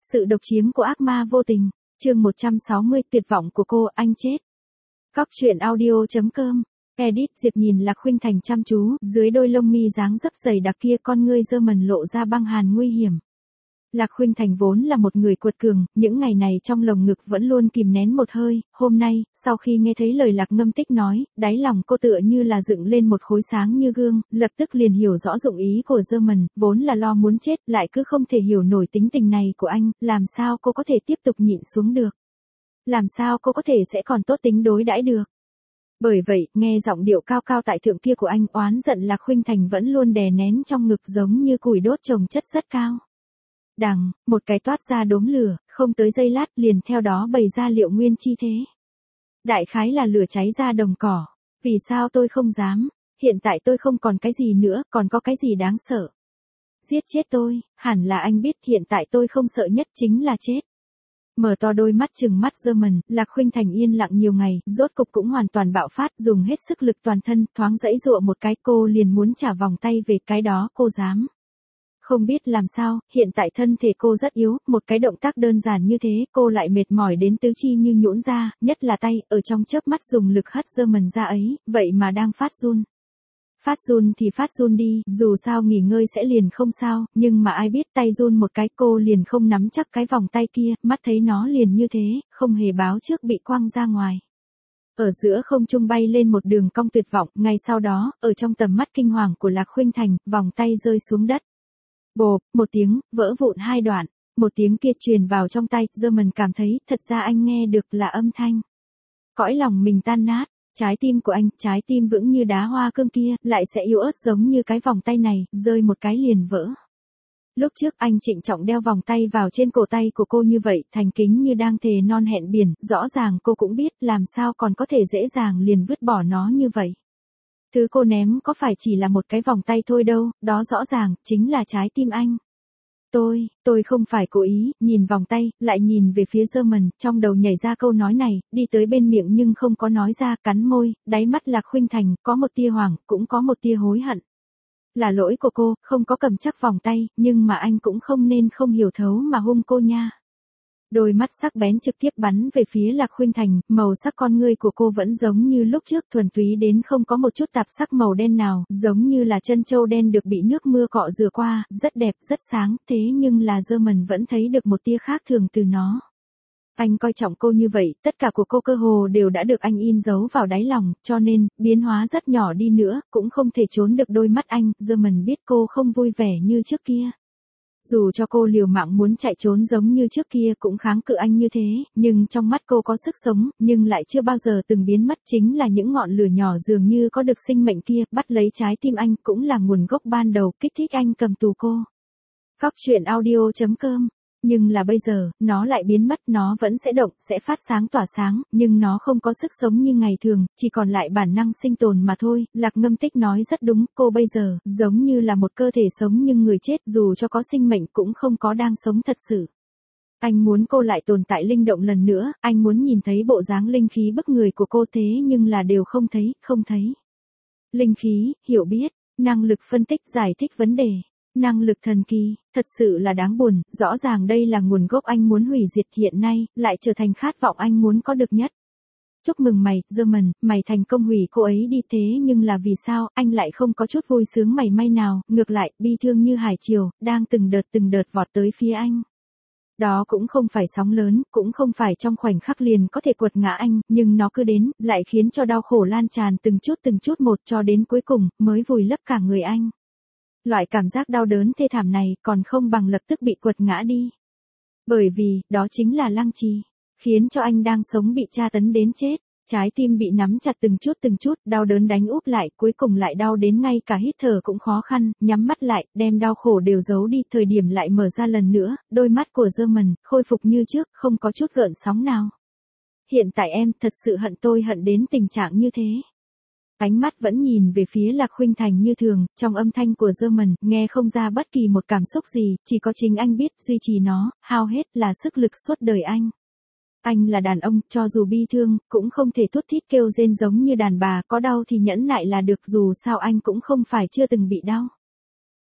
Sự độc chiếm của ác ma vô tình. Chương 160, tuyệt vọng của cô, anh chết. Cóc truyện audio.com. Edit Diệp nhìn Lạc Khuynh Thành chăm chú, dưới đôi lông mi dáng dấp dày đặc kia con ngươi dơ mần lộ ra băng hàn nguy hiểm. Lạc Khuynh Thành vốn là một người cuột cường, những ngày này trong lồng ngực vẫn luôn kìm nén một hơi, hôm nay, sau khi nghe thấy lời Lạc Ngâm Tích nói, đáy lòng cô tựa như là dựng lên một khối sáng như gương, lập tức liền hiểu rõ dụng ý của dơ mần, vốn là lo muốn chết, lại cứ không thể hiểu nổi tính tình này của anh, làm sao cô có thể tiếp tục nhịn xuống được. Làm sao cô có thể sẽ còn tốt tính đối đãi được. Bởi vậy, nghe giọng điệu cao cao tại thượng kia của anh, oán giận Lạc Khuynh Thành vẫn luôn đè nén trong ngực giống như củi đốt chồng chất rất cao. Đằng, một cái toát ra đốm lửa, không tới giây lát liền theo đó bày ra liệu nguyên chi thế. Đại khái là lửa cháy ra đồng cỏ. Vì sao tôi không dám? Hiện tại tôi không còn cái gì nữa, còn có cái gì đáng sợ? Giết chết tôi, hẳn là anh biết hiện tại tôi không sợ nhất chính là chết. Mở to đôi mắt trừng mắt dơ mần, Lạc Khuynh Thành yên lặng nhiều ngày, rốt cục cũng hoàn toàn bạo phát, dùng hết sức lực toàn thân, thoáng dãy dụa một cái, cô liền muốn trả vòng tay về, cái đó cô dám. Không biết làm sao, hiện tại thân thể cô rất yếu, một cái động tác đơn giản như thế, cô lại mệt mỏi đến tứ chi như nhũn ra, nhất là tay, ở trong chớp mắt dùng lực hất dơ mần ra ấy, vậy mà đang phát run. Phát run thì phát run đi, dù sao nghỉ ngơi sẽ liền không sao, nhưng mà ai biết tay run một cái cô liền không nắm chắc cái vòng tay kia, mắt thấy nó liền như thế, không hề báo trước bị quăng ra ngoài. Ở giữa không trung bay lên một đường cong tuyệt vọng, ngay sau đó, ở trong tầm mắt kinh hoàng của Lạc Khuynh Thành, vòng tay rơi xuống đất. Bộp, một tiếng, vỡ vụn hai đoạn, một tiếng kia truyền vào trong tay, dơ mần cảm thấy, thật ra anh nghe được là âm thanh. Cõi lòng mình tan nát. Trái tim của anh, trái tim vững như đá hoa cương kia, lại sẽ yếu ớt giống như cái vòng tay này, rơi một cái liền vỡ. Lúc trước anh trịnh trọng đeo vòng tay vào trên cổ tay của cô như vậy, thành kính như đang thề non hẹn biển, rõ ràng cô cũng biết làm sao còn có thể dễ dàng liền vứt bỏ nó như vậy. Thứ cô ném có phải chỉ là một cái vòng tay thôi đâu, đó rõ ràng, chính là trái tim anh. Tôi không phải cố ý, nhìn vòng tay, lại nhìn về phía dơ mần, trong đầu nhảy ra câu nói này, đi tới bên miệng nhưng không có nói ra, cắn môi, đáy mắt Lạc Khuynh Thành, có một tia hoảng, cũng có một tia hối hận. Là lỗi của cô, không có cầm chắc vòng tay, nhưng mà anh cũng không nên không hiểu thấu mà hung cô nha. Đôi mắt sắc bén trực tiếp bắn về phía Lạc Khuynh Thành, màu sắc con ngươi của cô vẫn giống như lúc trước, thuần túy đến không có một chút tạp sắc màu đen nào, giống như là chân châu đen được bị nước mưa cọ rửa qua, rất đẹp, rất sáng, thế nhưng là dơ mần vẫn thấy được một tia khác thường từ nó. Anh coi trọng cô như vậy, tất cả của cô cơ hồ đều đã được anh in dấu vào đáy lòng, cho nên, biến hóa rất nhỏ đi nữa, cũng không thể trốn được đôi mắt anh, dơ mần biết cô không vui vẻ như trước kia. Dù cho cô liều mạng muốn chạy trốn giống như trước kia cũng kháng cự anh như thế, nhưng trong mắt cô có sức sống, nhưng lại chưa bao giờ từng biến mất, chính là những ngọn lửa nhỏ dường như có được sinh mệnh kia, bắt lấy trái tim anh, cũng là nguồn gốc ban đầu, kích thích anh cầm tù cô. Cóc truyện audio.com. Nhưng là bây giờ, nó lại biến mất, nó vẫn sẽ động, sẽ phát sáng tỏa sáng, nhưng nó không có sức sống như ngày thường, chỉ còn lại bản năng sinh tồn mà thôi. Lạc Ngâm Tích nói rất đúng, cô bây giờ, giống như là một cơ thể sống nhưng người chết, dù cho có sinh mệnh cũng không có đang sống thật sự. Anh muốn cô lại tồn tại linh động lần nữa, anh muốn nhìn thấy bộ dáng linh khí bức người của cô thế nhưng là đều không thấy. Linh khí, hiểu biết, năng lực phân tích giải thích vấn đề. Năng lực thần kỳ, thật sự là đáng buồn, rõ ràng đây là nguồn gốc anh muốn hủy diệt hiện nay, lại trở thành khát vọng anh muốn có được nhất. Chúc mừng mày, dơ mần, mày thành công hủy cô ấy đi thế nhưng là vì sao, anh lại không có chút vui sướng mảy may nào, ngược lại, bi thương như hải triều, đang từng đợt vọt tới phía anh. Đó cũng không phải sóng lớn, cũng không phải trong khoảnh khắc liền có thể quật ngã anh, nhưng nó cứ đến, lại khiến cho đau khổ lan tràn từng chút một cho đến cuối cùng, mới vùi lấp cả người anh. Loại cảm giác đau đớn thê thảm này còn không bằng lập tức bị quật ngã đi. Bởi vì, đó chính là lăng trì, khiến cho anh đang sống bị tra tấn đến chết. Trái tim bị nắm chặt từng chút, đau đớn đánh úp lại, cuối cùng lại đau đến ngay cả hít thở cũng khó khăn, nhắm mắt lại, đem đau khổ đều giấu đi, thời điểm lại mở ra lần nữa, đôi mắt của dơ mần, khôi phục như trước, không có chút gợn sóng nào. Hiện tại em, thật sự hận tôi hận đến tình trạng như thế. Ánh mắt vẫn nhìn về phía Lạc Khuynh Thành như thường, trong âm thanh của dơ mần, nghe không ra bất kỳ một cảm xúc gì, chỉ có chính anh biết, duy trì nó, hao hết là sức lực suốt đời anh. Anh là đàn ông, cho dù bi thương, cũng không thể thút thít kêu rên giống như đàn bà, có đau thì nhẫn nại là được, dù sao anh cũng không phải chưa từng bị đau.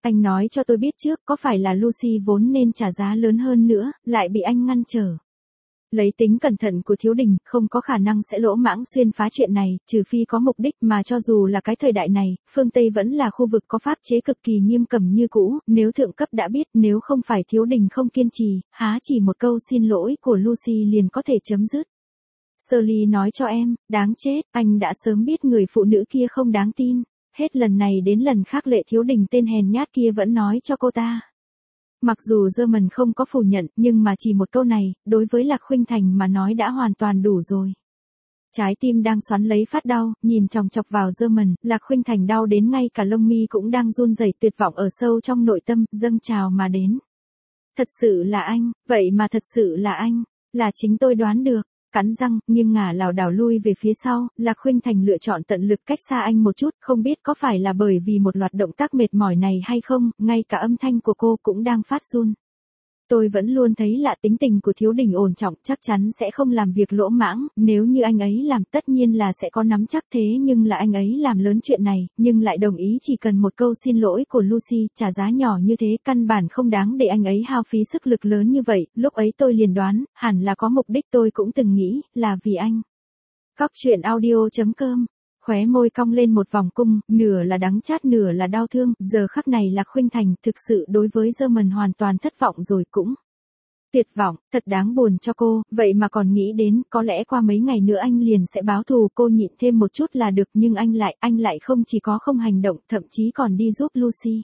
Anh nói cho tôi biết trước, có phải là Lucy vốn nên trả giá lớn hơn nữa, lại bị anh ngăn trở. Lấy tính cẩn thận của Thiếu Đình, không có khả năng sẽ lỗ mãng xuyên phá chuyện này, trừ phi có mục đích, mà cho dù là cái thời đại này, phương Tây vẫn là khu vực có pháp chế cực kỳ nghiêm cấm như cũ, nếu thượng cấp đã biết, nếu không phải Thiếu Đình không kiên trì, há chỉ một câu xin lỗi của Lucy liền có thể chấm dứt. Shirley nói cho em, đáng chết, anh đã sớm biết người phụ nữ kia không đáng tin. Hết lần này đến lần khác Lệ Thiếu Đình tên hèn nhát kia vẫn nói cho cô ta. Mặc dù German không có phủ nhận, nhưng mà chỉ một câu này, đối với Lạc Khuynh Thành mà nói đã hoàn toàn đủ rồi. Trái tim đang xoắn lấy phát đau, nhìn chòng chọc vào German, Lạc Khuynh Thành đau đến ngay cả lông mi cũng đang run rẩy, tuyệt vọng ở sâu trong nội tâm, dâng trào mà đến. Thật sự là anh, vậy mà thật sự là anh, là chính tôi đoán được. Cắn răng, nhưng ngả lảo đảo lui về phía sau, Lạc Khuynh Thành lựa chọn tận lực cách xa anh một chút, không biết có phải là bởi vì một loạt động tác mệt mỏi này hay không, ngay cả âm thanh của cô cũng đang phát run. Tôi vẫn luôn thấy lạ, tính tình của Thiếu Đình ổn trọng, chắc chắn sẽ không làm việc lỗ mãng, nếu như anh ấy làm tất nhiên là sẽ có nắm chắc, thế nhưng là anh ấy làm lớn chuyện này, nhưng lại đồng ý chỉ cần một câu xin lỗi của Lucy, trả giá nhỏ như thế, căn bản không đáng để anh ấy hao phí sức lực lớn như vậy, lúc ấy tôi liền đoán, hẳn là có mục đích, tôi cũng từng nghĩ, là vì anh. Cóc truyện audio.com. Khóe môi cong lên một vòng cung, nửa là đắng chát nửa là đau thương, giờ khắc này Lạc Khuynh Thành thực sự đối với German hoàn toàn thất vọng rồi, cũng tuyệt vọng, thật đáng buồn cho cô, vậy mà còn nghĩ đến, có lẽ qua mấy ngày nữa anh liền sẽ báo thù, cô nhịn thêm một chút là được, nhưng anh lại không chỉ có không hành động, thậm chí còn đi giúp Lucy.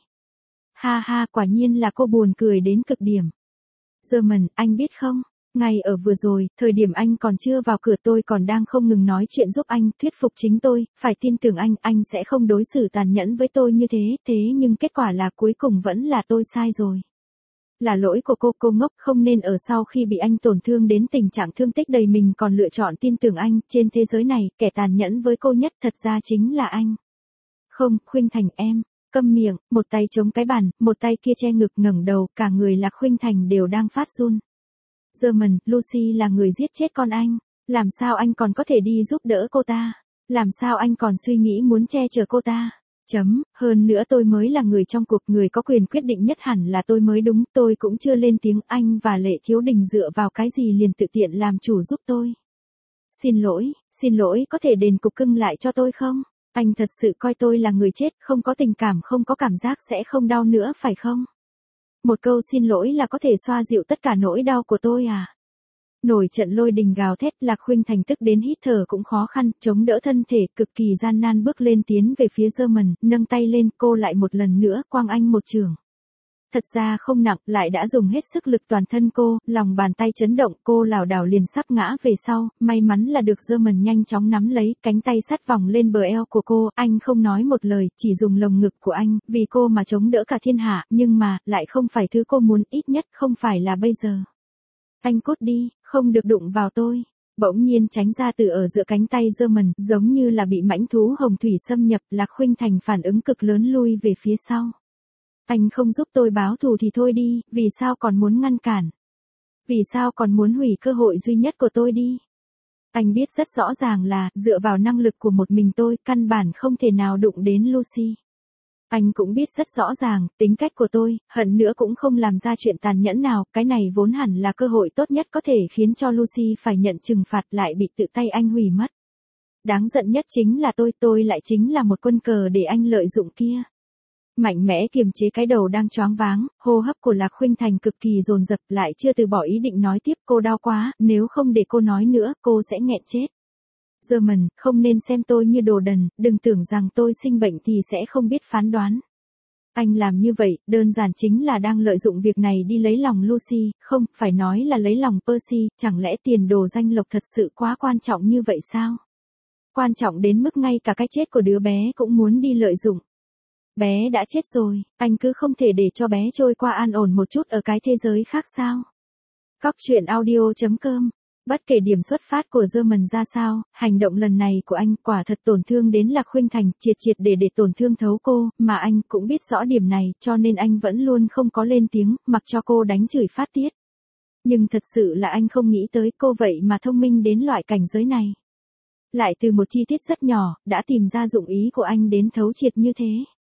Ha ha, quả nhiên là cô buồn cười đến cực điểm. German, anh biết không? Ngay ở vừa rồi, thời điểm anh còn chưa vào cửa tôi còn đang không ngừng nói chuyện giúp anh, thuyết phục chính tôi, phải tin tưởng anh sẽ không đối xử tàn nhẫn với tôi như thế nhưng kết quả là cuối cùng vẫn là tôi sai rồi. Là lỗi của cô ngốc, không nên ở sau khi bị anh tổn thương đến tình trạng thương tích đầy mình còn lựa chọn tin tưởng anh, trên thế giới này, kẻ tàn nhẫn với cô nhất thật ra chính là anh. Không, Khuynh Thành em, câm miệng, một tay chống cái bàn, một tay kia che ngực ngẩng đầu, cả người Lạc Khuynh Thành đều đang phát run. German, Lucy là người giết chết con anh, làm sao anh còn có thể đi giúp đỡ cô ta, làm sao anh còn suy nghĩ muốn che chở cô ta, hơn nữa tôi mới là người trong cuộc, người có quyền quyết định nhất hẳn là tôi mới đúng, tôi cũng chưa lên tiếng, anh và Lệ Thiếu Đình dựa vào cái gì liền tự tiện làm chủ giúp tôi. Xin lỗi, có thể đền cục cưng lại cho tôi không? Anh thật sự coi tôi là người chết, không có tình cảm, không có cảm giác sẽ không đau nữa phải không? Một câu xin lỗi là có thể xoa dịu tất cả nỗi đau của tôi à? Nổi trận lôi đình gào thét, Lạc Khuynh Thành tức đến hít thở cũng khó khăn, chống đỡ thân thể, cực kỳ gian nan bước lên tiến về phía German, nâng tay lên, cô lại một lần nữa quăng anh một chưởng. Thật ra không nặng, lại đã dùng hết sức lực toàn thân cô, lòng bàn tay chấn động, cô lảo đảo liền sắp ngã về sau, may mắn là được German nhanh chóng nắm lấy, cánh tay sát vòng lên bờ eo của cô, anh không nói một lời, chỉ dùng lồng ngực của anh, vì cô mà chống đỡ cả thiên hạ, nhưng mà, lại không phải thứ cô muốn, ít nhất không phải là bây giờ. Anh cút đi, không được đụng vào tôi. Bỗng nhiên tránh ra từ ở giữa cánh tay German, giống như là bị mãnh thú hồng thủy xâm nhập, Lạc Khuynh Thành phản ứng cực lớn lui về phía sau. Anh không giúp tôi báo thù thì thôi đi, vì sao còn muốn ngăn cản? Vì sao còn muốn hủy cơ hội duy nhất của tôi đi? Anh biết rất rõ ràng là, dựa vào năng lực của một mình tôi, căn bản không thể nào đụng đến Lucy. Anh cũng biết rất rõ ràng, tính cách của tôi, hận nữa cũng không làm ra chuyện tàn nhẫn nào, cái này vốn hẳn là cơ hội tốt nhất có thể khiến cho Lucy phải nhận trừng phạt, lại bị tự tay anh hủy mất. Đáng giận nhất chính là tôi lại chính là một quân cờ để anh lợi dụng kia. Mạnh mẽ kiềm chế cái đầu đang choáng váng, hô hấp của Lạc Khuynh Thành cực kỳ dồn dập, lại chưa từ bỏ ý định nói tiếp, cô đau quá, nếu không để cô nói nữa, cô sẽ nghẹn chết. German, không nên xem tôi như đồ đần, đừng tưởng rằng tôi sinh bệnh thì sẽ không biết phán đoán. Anh làm như vậy, đơn giản chính là đang lợi dụng việc này đi lấy lòng Lucy, không, phải nói là lấy lòng Percy, chẳng lẽ tiền đồ danh lộc thật sự quá quan trọng như vậy sao? Quan trọng đến mức ngay cả cái chết của đứa bé cũng muốn đi lợi dụng. Bé đã chết rồi, anh cứ không thể để cho bé trôi qua an ổn một chút ở cái thế giới khác sao? Cóc truyện audio.com. Bất kể điểm xuất phát của German ra sao, hành động lần này của anh quả thật tổn thương đến Lạc Khuynh Thành, triệt để tổn thương thấu cô, mà anh cũng biết rõ điểm này, cho nên anh vẫn luôn không có lên tiếng, mặc cho cô đánh chửi phát tiết. Nhưng thật sự là anh không nghĩ tới cô vậy mà thông minh đến loại cảnh giới này. Lại từ một chi tiết rất nhỏ, đã tìm ra dụng ý của anh đến thấu triệt như thế.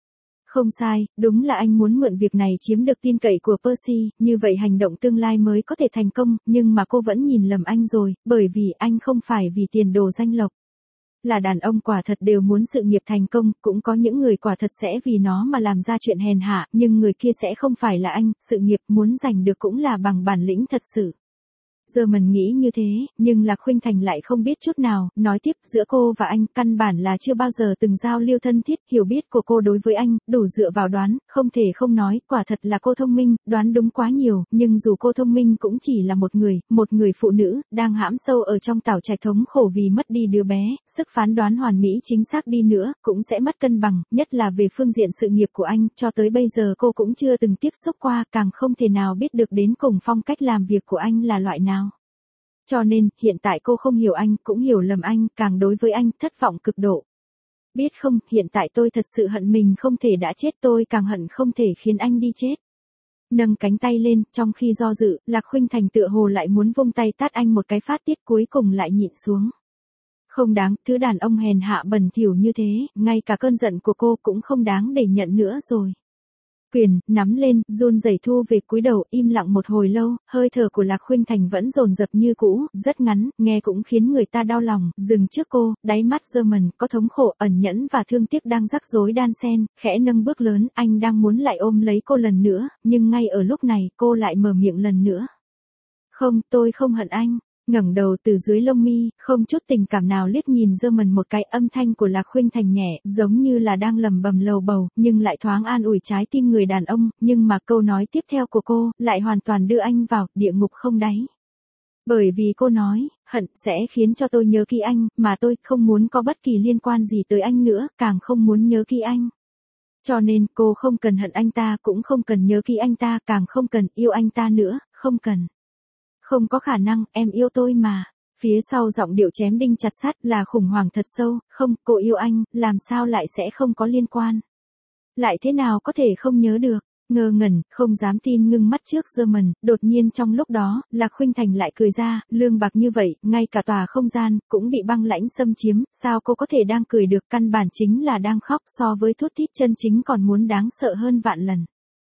Không sai, đúng là anh muốn mượn việc này chiếm được tin cậy của Percy, như vậy hành động tương lai mới có thể thành công, nhưng mà cô vẫn nhìn lầm anh rồi, bởi vì anh không phải vì tiền đồ danh lộc. Là đàn ông quả thật đều muốn sự nghiệp thành công, cũng có những người quả thật sẽ vì nó mà làm ra chuyện hèn hạ, nhưng người kia sẽ không phải là anh, sự nghiệp muốn giành được cũng là bằng bản lĩnh thật sự. Giờ mình nghĩ như thế, nhưng Lạc Khuynh Thành lại không biết chút nào, nói tiếp, giữa cô và anh, căn bản là chưa bao giờ từng giao lưu thân thiết, hiểu biết của cô đối với anh, đủ dựa vào đoán, không thể không nói, quả thật là cô thông minh, đoán đúng quá nhiều, nhưng dù cô thông minh cũng chỉ là một người phụ nữ, đang hãm sâu ở trong tảo trạch thống khổ vì mất đi đứa bé, sức phán đoán hoàn mỹ chính xác đi nữa, cũng sẽ mất cân bằng, nhất là về phương diện sự nghiệp của anh, cho tới bây giờ cô cũng chưa từng tiếp xúc qua, càng không thể nào biết được đến cùng phong cách làm việc của anh là loại nào. Cho nên, hiện tại cô không hiểu anh, cũng hiểu lầm anh, càng đối với anh, thất vọng cực độ. Biết không, hiện tại tôi thật sự hận mình không thể đã chết, tôi càng hận không thể khiến anh đi chết. Nâng cánh tay lên, trong khi do dự, Lạc Khuynh Thành tựa hồ lại muốn vung tay tát anh một cái phát tiết, cuối cùng lại nhịn xuống. Không đáng, thứ đàn ông hèn hạ bẩn thỉu như thế, ngay cả cơn giận của cô cũng không đáng để nhận nữa rồi. Quyền, nắm lên, run rẩy thu về cúi đầu, im lặng một hồi lâu, hơi thở của Lạc Khuynh Thành vẫn dồn dập như cũ, rất ngắn, nghe cũng khiến người ta đau lòng, dừng trước cô, đáy mắt German, có thống khổ, ẩn nhẫn và thương tiếc đang rắc rối đan xen, khẽ nâng bước lớn, anh đang muốn lại ôm lấy cô lần nữa, nhưng ngay ở lúc này, cô lại mở miệng lần nữa. Không, tôi không hận anh. Ngẩng đầu từ dưới lông mi, không chút tình cảm nào liếc nhìn German một cái, âm thanh của Lạc Khuynh Thành nhẹ, giống như là đang lẩm bẩm lầu bầu, nhưng lại thoáng an ủi trái tim người đàn ông, nhưng mà câu nói tiếp theo của cô, lại hoàn toàn đưa anh vào, địa ngục không đáy. Bởi vì cô nói, hận, sẽ khiến cho tôi nhớ kỹ anh, mà tôi không muốn có bất kỳ liên quan gì tới anh nữa, càng không muốn nhớ kỹ anh. Cho nên, cô không cần hận anh ta, cũng không cần nhớ kỹ anh ta, càng không cần yêu anh ta nữa, không cần. Không có khả năng, em yêu tôi mà. Phía sau giọng điệu chém đinh chặt sắt là khủng hoảng thật sâu, không, cô yêu anh, làm sao lại sẽ không có liên quan. Lại thế nào có thể không nhớ được, ngơ ngẩn, không dám tin ngưng mắt trước German, đột nhiên trong lúc đó, Lạc Khuynh Thành lại cười ra, lương bạc như vậy, ngay cả tòa không gian, cũng bị băng lãnh xâm chiếm, sao cô có thể đang cười được, căn bản chính là đang khóc, so với thút thít chân chính còn muốn đáng sợ hơn vạn lần.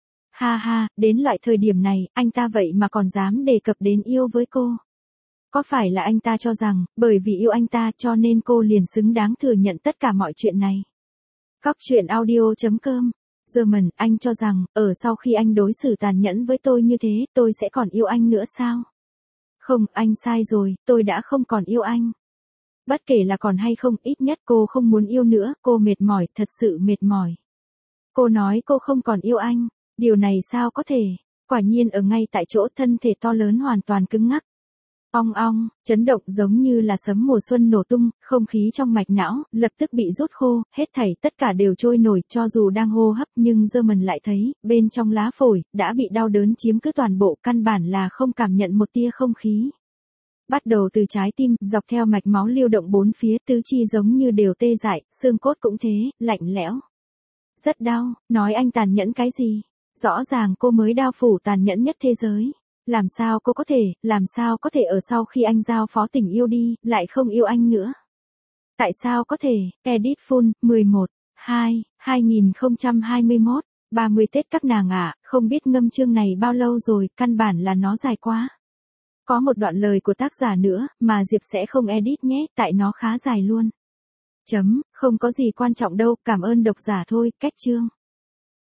Ha ha, đến loại thời điểm này, anh ta vậy mà còn dám đề cập đến yêu với cô. Có phải là anh ta cho rằng, bởi vì yêu anh ta cho nên cô liền xứng đáng thừa nhận tất cả mọi chuyện này. Cóc truyện audio.com. German, anh cho rằng, ở sau khi anh đối xử tàn nhẫn với tôi như thế, tôi sẽ còn yêu anh nữa sao? Không, anh sai rồi, tôi đã không còn yêu anh. Bất kể là còn hay không, ít nhất cô không muốn yêu nữa, cô mệt mỏi, thật sự mệt mỏi. Cô nói cô không còn yêu anh. Điều này sao có thể? Quả nhiên ở ngay tại chỗ thân thể to lớn hoàn toàn cứng ngắc. Ong ong, chấn động giống như là sấm mùa xuân nổ tung, không khí trong mạch não, lập tức bị rút khô, hết thảy tất cả đều trôi nổi, cho dù đang hô hấp nhưng German lại thấy, bên trong lá phổi, đã bị đau đớn chiếm cứ toàn bộ, căn bản là không cảm nhận một tia không khí. Bắt đầu từ trái tim, dọc theo mạch máu lưu động bốn phía, tứ chi giống như đều tê dại, xương cốt cũng thế, lạnh lẽo. Rất đau, nói anh tàn nhẫn cái gì? Rõ ràng cô mới đao phủ tàn nhẫn nhất thế giới. Làm sao có thể ở sau khi anh giao phó tình yêu đi, lại không yêu anh nữa? Tại sao có thể? Edit Full, 11/2/2021, 30 Tết các nàng ạ, không biết ngâm chương này bao lâu rồi, căn bản là nó dài quá. Có một đoạn lời của tác giả nữa, mà Diệp sẽ không edit nhé, tại nó khá dài luôn. Không có gì quan trọng đâu, cảm ơn độc giả thôi, cách chương.